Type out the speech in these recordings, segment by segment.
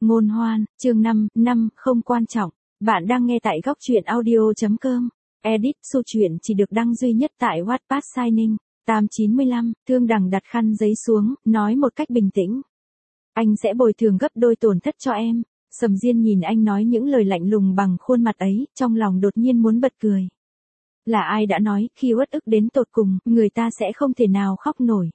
Ngôn hoan, chương 5, không quan trọng. Bạn đang nghe tại góc truyện audio.com. Edit Su truyện chỉ được đăng duy nhất tại Wattpad Signing. 895, Thương Đằng đặt khăn giấy xuống, nói một cách bình tĩnh. Anh sẽ bồi thường gấp đôi tổn thất cho em. Sầm Diên nhìn anh nói những lời lạnh lùng bằng khuôn mặt ấy, trong lòng đột nhiên muốn bật cười. Là ai đã nói, khi uất ức đến tột cùng, người ta sẽ không thể nào khóc nổi.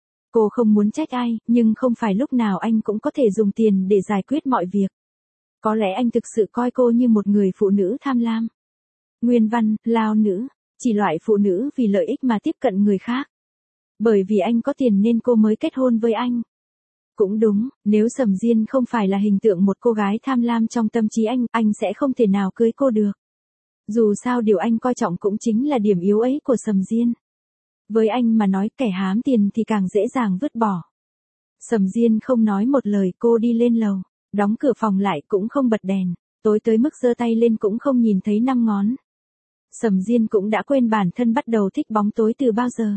Cô không muốn trách ai, nhưng không phải lúc nào anh cũng có thể dùng tiền để giải quyết mọi việc. Có lẽ anh thực sự coi cô như một người phụ nữ tham lam. Nguyên văn, lao nữ, chỉ loại phụ nữ vì lợi ích mà tiếp cận người khác. Bởi vì anh có tiền nên cô mới kết hôn với anh. Cũng đúng, nếu Sầm Diên không phải là hình tượng một cô gái tham lam trong tâm trí anh sẽ không thể nào cưới cô được. Dù sao điều anh coi trọng cũng chính là điểm yếu ấy của Sầm Diên. Với anh mà nói kẻ hám tiền thì càng dễ dàng vứt bỏ. Sầm Diên không nói một lời, cô đi lên lầu, đóng cửa phòng lại cũng không bật đèn, tối tới mức giơ tay lên cũng không nhìn thấy 5 ngón. Sầm Diên cũng đã quên bản thân bắt đầu thích bóng tối từ bao giờ.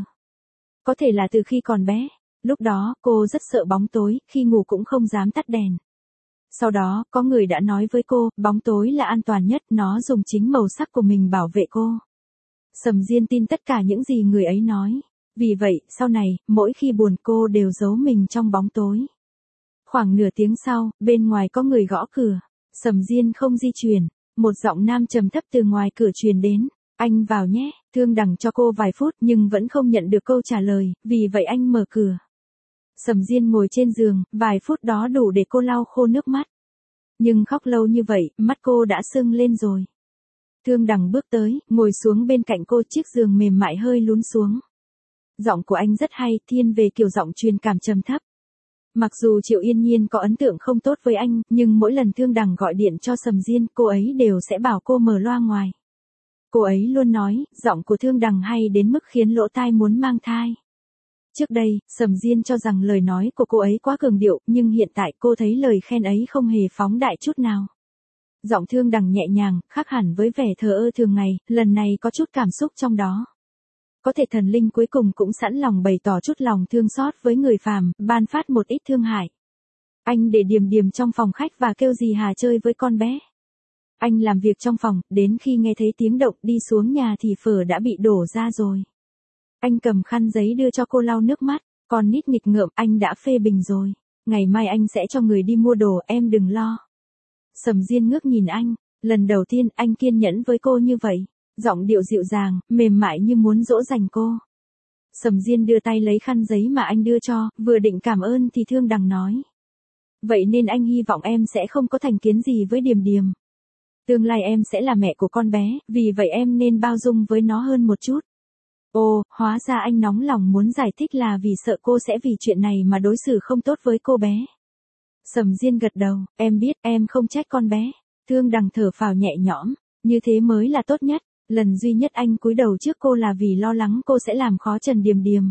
Có thể là từ khi còn bé, lúc đó cô rất sợ bóng tối, khi ngủ cũng không dám tắt đèn. Sau đó, có người đã nói với cô, bóng tối là an toàn nhất, nó dùng chính màu sắc của mình bảo vệ cô. Sầm Diên tin tất cả những gì người ấy nói. Vì vậy, sau này, mỗi khi buồn cô đều giấu mình trong bóng tối. Khoảng nửa tiếng sau, bên ngoài có người gõ cửa. Sầm Diên không di chuyển. Một giọng nam trầm thấp từ ngoài cửa truyền đến. Anh vào nhé. Thương Đằng cho cô vài phút nhưng vẫn không nhận được câu trả lời, vì vậy anh mở cửa. Sầm Diên ngồi trên giường, vài phút đó đủ để cô lau khô nước mắt. Nhưng khóc lâu như vậy, mắt cô đã sưng lên rồi. Thương Đằng bước tới, ngồi xuống bên cạnh cô, chiếc giường mềm mại hơi lún xuống. Giọng của anh rất hay, thiên về kiểu giọng truyền cảm trầm thấp. Mặc dù Triệu Yên Nhiên có ấn tượng không tốt với anh, nhưng mỗi lần Thương Đằng gọi điện cho Sầm Diên, cô ấy đều sẽ bảo cô mở loa ngoài. Cô ấy luôn nói, giọng của Thương Đằng hay đến mức khiến lỗ tai muốn mang thai. Trước đây, Sầm Diên cho rằng lời nói của cô ấy quá cường điệu, nhưng hiện tại cô thấy lời khen ấy không hề phóng đại chút nào. Giọng Thương Đằng nhẹ nhàng, khác hẳn với vẻ thờ ơ thường ngày, lần này có chút cảm xúc trong đó. Có thể thần linh cuối cùng cũng sẵn lòng bày tỏ chút lòng thương xót với người phàm, ban phát một ít thương hại. Anh để Điềm Điềm trong phòng khách và kêu dì Hà chơi với con bé. Anh làm việc trong phòng, đến khi nghe thấy tiếng động đi xuống nhà thì phở đã bị đổ ra rồi. Anh cầm khăn giấy đưa cho cô lau nước mắt, còn nít nghịch ngợm, anh đã phê bình rồi. Ngày mai anh sẽ cho người đi mua đồ, em đừng lo. Sầm Diên ngước nhìn anh, lần đầu tiên anh kiên nhẫn với cô như vậy, giọng điệu dịu dàng, mềm mại như muốn dỗ dành cô. Sầm Diên đưa tay lấy khăn giấy mà anh đưa cho, vừa định cảm ơn thì Thương Đằng nói. Vậy nên anh hy vọng em sẽ không có thành kiến gì với Điềm Điềm. Tương lai em sẽ là mẹ của con bé, vì vậy em nên bao dung với nó hơn một chút. Ồ, hóa ra anh nóng lòng muốn giải thích là vì sợ cô sẽ vì chuyện này mà đối xử không tốt với cô bé. Sầm Diên gật đầu, em biết, em không trách con bé. Thương Đằng thở phào nhẹ nhõm, như thế mới là tốt nhất. Lần duy nhất anh cúi đầu trước cô là vì lo lắng cô sẽ làm khó Trần Điềm Điềm.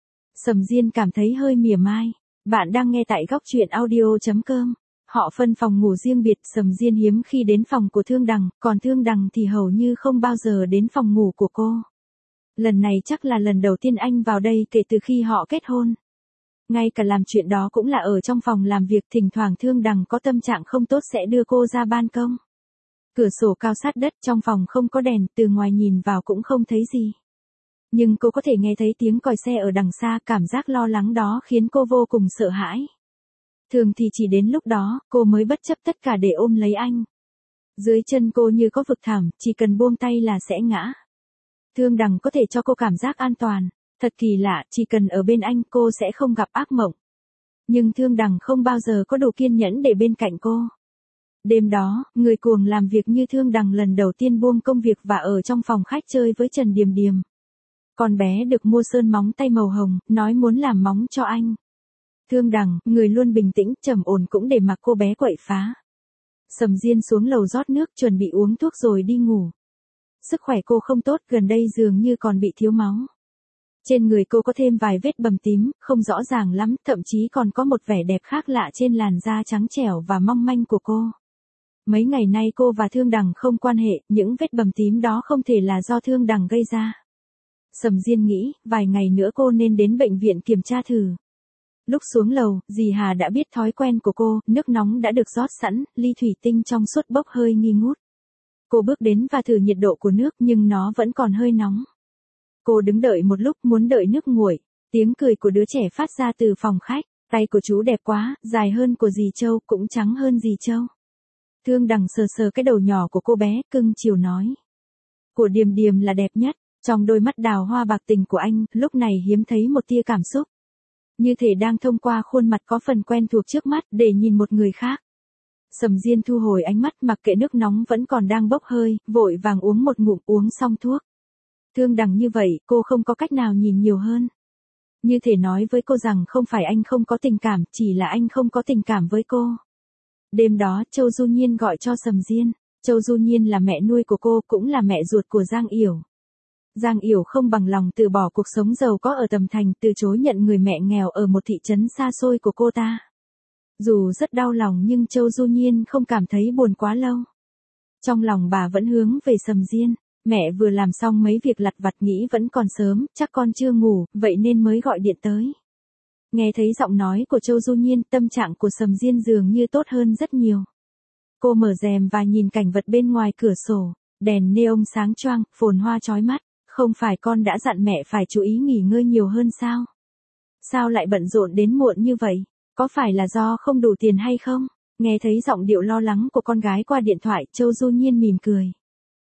Sầm Diên cảm thấy hơi mỉa mai. Bạn đang nghe tại góc truyện audio.com. Họ phân phòng ngủ riêng biệt, Sầm Diên hiếm khi đến phòng của Thương Đằng, còn Thương Đằng thì hầu như không bao giờ đến phòng ngủ của cô. Lần này chắc là lần đầu tiên anh vào đây kể từ khi họ kết hôn. Ngay cả làm chuyện đó cũng là ở trong phòng làm việc, thỉnh thoảng Thương Đằng có tâm trạng không tốt sẽ đưa cô ra ban công. Cửa sổ cao sát đất, trong phòng không có đèn, từ ngoài nhìn vào cũng không thấy gì. Nhưng cô có thể nghe thấy tiếng còi xe ở đằng xa, cảm giác lo lắng đó khiến cô vô cùng sợ hãi. Thường thì chỉ đến lúc đó, cô mới bất chấp tất cả để ôm lấy anh. Dưới chân cô như có vực thẳm, chỉ cần buông tay là sẽ ngã. Thương Đằng có thể cho cô cảm giác an toàn. Thật kỳ lạ, chỉ cần ở bên anh cô sẽ không gặp ác mộng. Nhưng Thương Đằng không bao giờ có đủ kiên nhẫn để bên cạnh cô. Đêm đó, người cuồng làm việc như Thương Đằng lần đầu tiên buông công việc và ở trong phòng khách chơi với Trần Điềm Điềm. Con bé được mua sơn móng tay màu hồng, nói muốn làm móng cho anh. Thương Đằng, người luôn bình tĩnh, trầm ổn cũng để mặc cô bé quậy phá. Sầm Diên xuống lầu rót nước, chuẩn bị uống thuốc rồi đi ngủ. Sức khỏe cô không tốt, gần đây dường như còn bị thiếu máu. Trên người cô có thêm vài vết bầm tím, không rõ ràng lắm, thậm chí còn có một vẻ đẹp khác lạ trên làn da trắng trẻo và mong manh của cô. Mấy ngày nay cô và Thương Đằng không quan hệ, những vết bầm tím đó không thể là do Thương Đằng gây ra. Sầm Diên nghĩ, vài ngày nữa cô nên đến bệnh viện kiểm tra thử. Lúc xuống lầu, dì Hà đã biết thói quen của cô, nước nóng đã được rót sẵn, ly thủy tinh trong suốt bốc hơi nghi ngút. Cô bước đến và thử nhiệt độ của nước nhưng nó vẫn còn hơi nóng. Cô đứng đợi một lúc muốn đợi nước nguội. Tiếng cười của đứa trẻ phát ra từ phòng khách. Tay của chú đẹp quá, dài hơn của dì Châu, cũng trắng hơn dì Châu. Thương Đằng sờ sờ cái đầu nhỏ của cô bé, cưng chiều nói. Của Điềm Điềm là đẹp nhất. Trong đôi mắt đào hoa bạc tình của anh, lúc này hiếm thấy một tia cảm xúc. Như thể đang thông qua khuôn mặt có phần quen thuộc trước mắt để nhìn một người khác. Sầm Diên thu hồi ánh mắt, mặc kệ nước nóng vẫn còn đang bốc hơi, vội vàng uống một ngụm, uống xong thuốc. Thương Đằng như vậy, cô không có cách nào nhìn nhiều hơn. Như thể nói với cô rằng không phải anh không có tình cảm, chỉ là anh không có tình cảm với cô. Đêm đó, Châu Du Nhiên gọi cho Sầm Diên. Châu Du Nhiên là mẹ nuôi của cô, cũng là mẹ ruột của Giang Yểu. Giang Yểu không bằng lòng từ bỏ cuộc sống giàu có ở Tầm Thành, từ chối nhận người mẹ nghèo ở một thị trấn xa xôi của cô ta. Dù rất đau lòng nhưng Châu Du Nhiên không cảm thấy buồn quá lâu. Trong lòng bà vẫn hướng về Sầm Diên. Mẹ vừa làm xong mấy việc lặt vặt, nghĩ vẫn còn sớm, chắc con chưa ngủ, vậy nên mới gọi điện tới. Nghe thấy giọng nói của Châu Du Nhiên, tâm trạng của Sầm Diên dường như tốt hơn rất nhiều. Cô mở rèm và nhìn cảnh vật bên ngoài cửa sổ, đèn neon sáng choang, phồn hoa chói mắt. Không phải con đã dặn mẹ phải chú ý nghỉ ngơi nhiều hơn sao? Sao lại bận rộn đến muộn như vậy? Có phải là do không đủ tiền hay không? Nghe thấy giọng điệu lo lắng của con gái qua điện thoại, Châu Du Nhiên mỉm cười.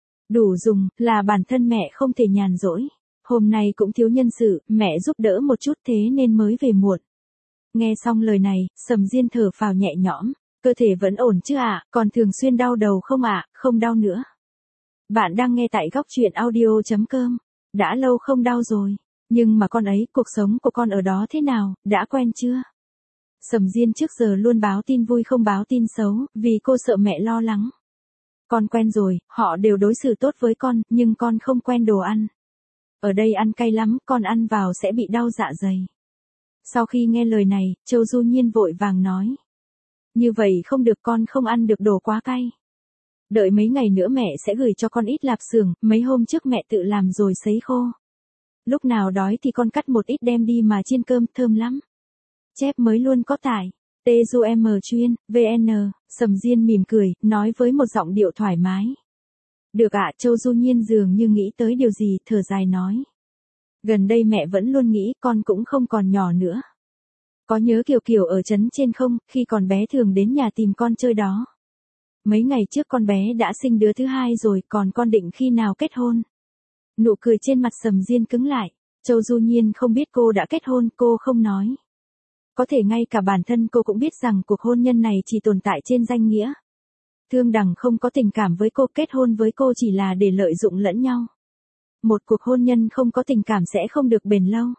Đủ dùng, là bản thân mẹ không thể nhàn rỗi. Hôm nay cũng thiếu nhân sự, mẹ giúp đỡ một chút thế nên mới về muộn. Nghe xong lời này, Sầm Diên thở phào nhẹ nhõm. Cơ thể vẫn ổn chứ ạ, còn thường xuyên đau đầu không ạ? Không đau nữa. Bạn đang nghe tại góc truyện audio.com. Đã lâu không đau rồi. Nhưng mà con ấy, cuộc sống của con ở đó thế nào, đã quen chưa? Sầm Diên trước giờ luôn báo tin vui không báo tin xấu, vì cô sợ mẹ lo lắng. Con quen rồi, họ đều đối xử tốt với con, nhưng con không quen đồ ăn. Ở đây ăn cay lắm, con ăn vào sẽ bị đau dạ dày. Sau khi nghe lời này, Châu Du Nhiên vội vàng nói. Như vậy không được, con không ăn được đồ quá cay. Đợi mấy ngày nữa mẹ sẽ gửi cho con ít lạp xưởng, mấy hôm trước mẹ tự làm rồi sấy khô. Lúc nào đói thì con cắt một ít đem đi mà chiên cơm, thơm lắm. Chép mới luôn có tải. TUM chuyên, VN, Sầm Diên mỉm cười, nói với một giọng điệu thoải mái. Được ạ, Châu Du Nhiên dường như nghĩ tới điều gì, thở dài nói. Gần đây mẹ vẫn luôn nghĩ con cũng không còn nhỏ nữa. Có nhớ Kiều Kiều ở trấn trên không, khi còn bé thường đến nhà tìm con chơi đó. Mấy ngày trước con bé đã sinh đứa thứ hai rồi, còn con định khi nào kết hôn? Nụ cười trên mặt Sầm Diên cứng lại. Châu Du Nhiên không biết cô đã kết hôn, cô không nói. Có thể ngay cả bản thân cô cũng biết rằng cuộc hôn nhân này chỉ tồn tại trên danh nghĩa. Thương Đằng không có tình cảm với cô, kết hôn với cô chỉ là để lợi dụng lẫn nhau. Một cuộc hôn nhân không có tình cảm sẽ không được bền lâu.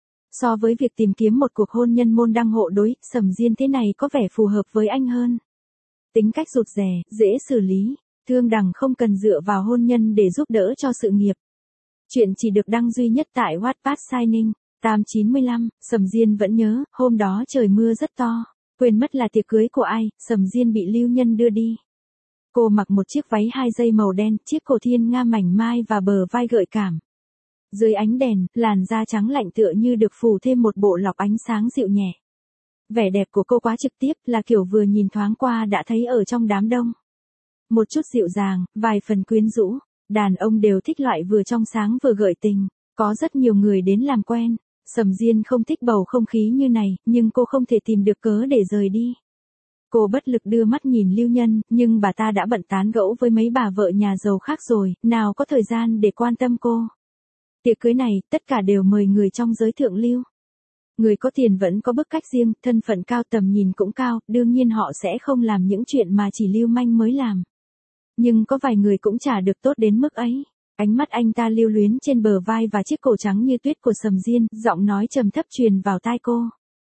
So với việc tìm kiếm một cuộc hôn nhân môn đăng hộ đối, Sầm Diên thế này có vẻ phù hợp với anh hơn. Tính cách rụt rè, dễ xử lý. Thương Đằng không cần dựa vào hôn nhân để giúp đỡ cho sự nghiệp. Chuyện chỉ được đăng duy nhất tại Wattpad Signing. 895, Sầm Diên vẫn nhớ, hôm đó trời mưa rất to. Quên mất là tiệc cưới của ai, Sầm Diên bị lưu nhân đưa đi. Cô mặc một chiếc váy 2 dây màu đen, chiếc cổ thiên nga mảnh mai và bờ vai gợi cảm. Dưới ánh đèn, làn da trắng lạnh tựa như được phủ thêm một bộ lọc ánh sáng dịu nhẹ. Vẻ đẹp của cô quá trực tiếp, là kiểu vừa nhìn thoáng qua đã thấy ở trong đám đông. Một chút dịu dàng, vài phần quyến rũ, đàn ông đều thích loại vừa trong sáng vừa gợi tình. Có rất nhiều người đến làm quen. Sầm Diên không thích bầu không khí như này, nhưng cô không thể tìm được cớ để rời đi. Cô bất lực đưa mắt nhìn Lưu Nhân, nhưng bà ta đã bận tán gẫu với mấy bà vợ nhà giàu khác rồi, nào có thời gian để quan tâm cô. Tiệc cưới này, tất cả đều mời người trong giới thượng lưu. Người có tiền vẫn có bức cách riêng, thân phận cao, tầm nhìn cũng cao, đương nhiên họ sẽ không làm những chuyện mà chỉ lưu manh mới làm. Nhưng có vài người cũng chả được tốt đến mức ấy. Ánh mắt anh ta lưu luyến trên bờ vai và chiếc cổ trắng như tuyết của Sầm Diên, giọng nói trầm thấp truyền vào tai cô.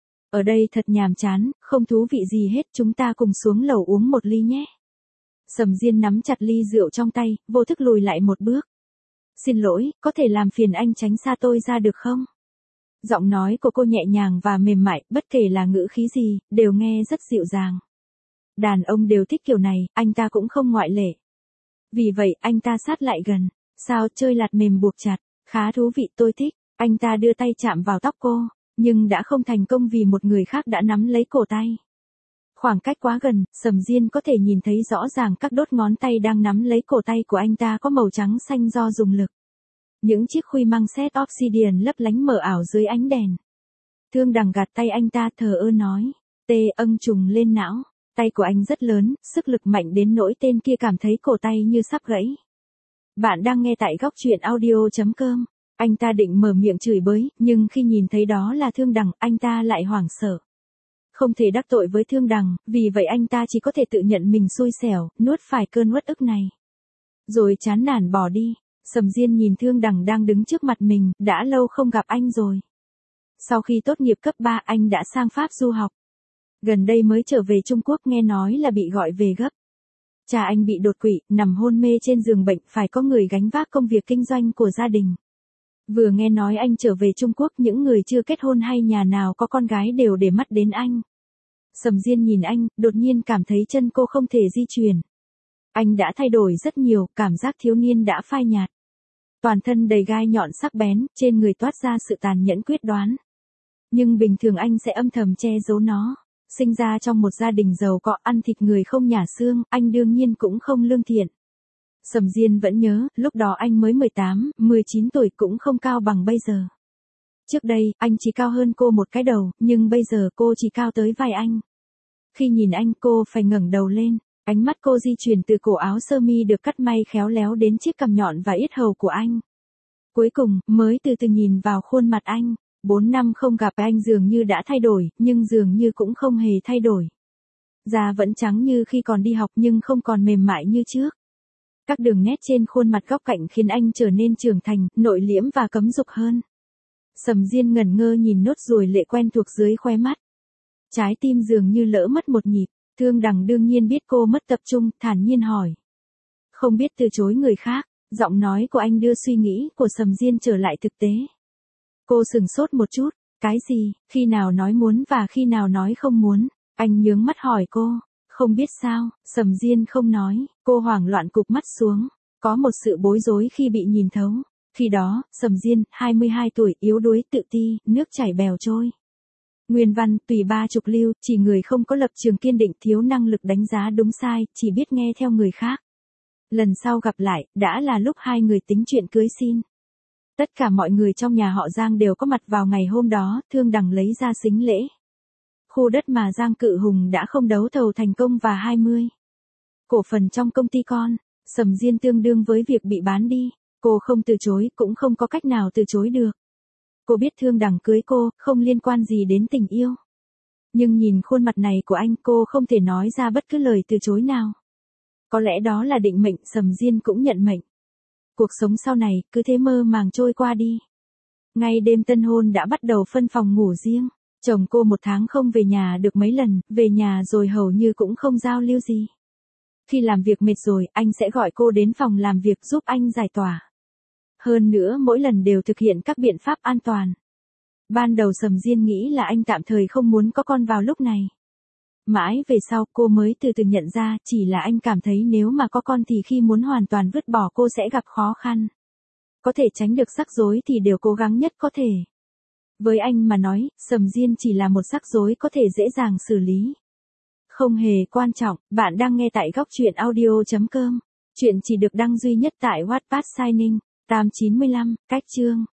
Ở đây thật nhàm chán, không thú vị gì hết, chúng ta cùng xuống lầu uống một ly nhé. Sầm Diên nắm chặt ly rượu trong tay, vô thức lùi lại một bước. Xin lỗi, có thể làm phiền anh tránh xa tôi ra được không? Giọng nói của cô nhẹ nhàng và mềm mại, bất kể là ngữ khí gì, đều nghe rất dịu dàng. Đàn ông đều thích kiểu này, anh ta cũng không ngoại lệ. Vì vậy, anh ta sát lại gần. Sao chơi lạt mềm buộc chặt, khá thú vị, tôi thích. Anh ta đưa tay chạm vào tóc cô. nhưng đã không thành công vì một người khác đã nắm lấy cổ tay. Khoảng cách quá gần, Sầm Diên có thể nhìn thấy rõ ràng các đốt ngón tay đang nắm lấy cổ tay của anh ta có màu trắng xanh do dùng lực. Những chiếc khuy măng sét obsidian lấp lánh mờ ảo dưới ánh đèn. Thương Đằng gạt tay anh ta thờ ơ nói, âng trùng lên não. Tay của anh rất lớn, sức lực mạnh đến nỗi tên kia cảm thấy cổ tay như sắp gãy. Bạn đang nghe tại góc truyện audio.com. Anh ta định mở miệng chửi bới, nhưng khi nhìn thấy đó là Thương Đằng, anh ta lại hoảng sợ. Không thể đắc tội với Thương Đằng, vì vậy anh ta chỉ có thể tự nhận mình xui xẻo, nuốt phải cơn uất ức này. Rồi chán nản bỏ đi. Sầm Diên nhìn Thương Đằng đang đứng trước mặt mình, đã lâu không gặp anh rồi. Sau khi tốt nghiệp cấp 3 anh đã sang Pháp du học. Gần đây mới trở về Trung Quốc, nghe nói là bị gọi về gấp. Cha anh bị đột quỵ, nằm hôn mê trên giường bệnh, phải có người gánh vác công việc kinh doanh của gia đình. Vừa nghe nói anh trở về Trung Quốc, những người chưa kết hôn hay nhà nào có con gái đều để mắt đến anh. Sầm Diên nhìn anh, đột nhiên cảm thấy chân cô không thể di chuyển. Anh đã thay đổi rất nhiều, cảm giác thiếu niên đã phai nhạt. Toàn thân đầy gai nhọn sắc bén, trên người toát ra sự tàn nhẫn quyết đoán. Nhưng bình thường anh sẽ âm thầm che giấu nó. Sinh ra trong một gia đình giàu có, ăn thịt người không nhả xương, anh đương nhiên cũng không lương thiện. Sầm Diên vẫn nhớ, lúc đó anh mới 18, 19 tuổi, cũng không cao bằng bây giờ. Trước đây, anh chỉ cao hơn cô một cái đầu, nhưng bây giờ cô chỉ cao tới vai anh. Khi nhìn anh, cô phải ngẩng đầu lên. Ánh mắt cô di chuyển từ cổ áo sơ mi được cắt may khéo léo đến chiếc cằm nhọn và yết hầu của anh. Cuối cùng, mới từ từ nhìn vào khuôn mặt anh. 4 năm không gặp anh dường như đã thay đổi, nhưng dường như cũng không hề thay đổi. Da vẫn trắng như khi còn đi học nhưng không còn mềm mại như trước. Các đường nét trên khuôn mặt góc cạnh khiến anh trở nên trưởng thành, nội liễm và cấm dục hơn. Sầm Diên ngẩn ngơ nhìn nốt ruồi lệ quen thuộc dưới khóe mắt. Trái tim dường như lỡ mất một nhịp. Thương Đằng đương nhiên biết cô mất tập trung, thản nhiên hỏi. Không biết từ chối người khác, giọng nói của anh đưa suy nghĩ của Sầm Diên trở lại thực tế. Cô sừng sốt một chút, cái gì, khi nào nói muốn và khi nào nói không muốn, anh nhướng mắt hỏi cô, không biết sao, Sầm Diên không nói, cô hoảng loạn cụp mắt xuống, có một sự bối rối khi bị nhìn thấu. Khi đó, Sầm Diên, 22 tuổi, yếu đuối, tự ti, nước chảy bèo trôi. Nguyên văn, tùy 30 lưu, chỉ người không có lập trường kiên định, thiếu năng lực đánh giá đúng sai, chỉ biết nghe theo người khác. Lần sau gặp lại, đã là lúc hai người tính chuyện cưới xin. Tất cả mọi người trong nhà họ Giang đều có mặt vào ngày hôm đó, Thương Đằng lấy ra sính lễ. Khu đất mà Giang Cự Hùng đã không đấu thầu thành công và 20 cổ phần trong công ty con, Sầm Diên tương đương với việc bị bán đi. Cô không từ chối, cũng không có cách nào từ chối được. Cô biết Thương Đằng cưới cô, không liên quan gì đến tình yêu. Nhưng nhìn khuôn mặt này của anh, cô không thể nói ra bất cứ lời từ chối nào. Có lẽ đó là định mệnh, Sầm Diên cũng nhận mệnh. Cuộc sống sau này, cứ thế mơ màng trôi qua đi. Ngay đêm tân hôn đã bắt đầu phân phòng ngủ riêng. Chồng cô 1 tháng không về nhà được mấy lần, về nhà rồi hầu như cũng không giao lưu gì. Khi làm việc mệt rồi, anh sẽ gọi cô đến phòng làm việc giúp anh giải tỏa. Hơn nữa mỗi lần đều thực hiện các biện pháp an toàn. Ban đầu Sầm Diên nghĩ là anh tạm thời không muốn có con vào lúc này. Mãi về sau cô mới từ từ nhận ra chỉ là anh cảm thấy nếu mà có con thì khi muốn hoàn toàn vứt bỏ cô sẽ gặp khó khăn. Có thể tránh được rắc rối thì đều cố gắng nhất có thể. Với anh mà nói, Sầm Diên chỉ là một rắc rối có thể dễ dàng xử lý. Không hề quan trọng, bạn đang nghe tại góc truyện audio.com. Chuyện chỉ được đăng duy nhất tại Wattpad Signing. 895, cách chương.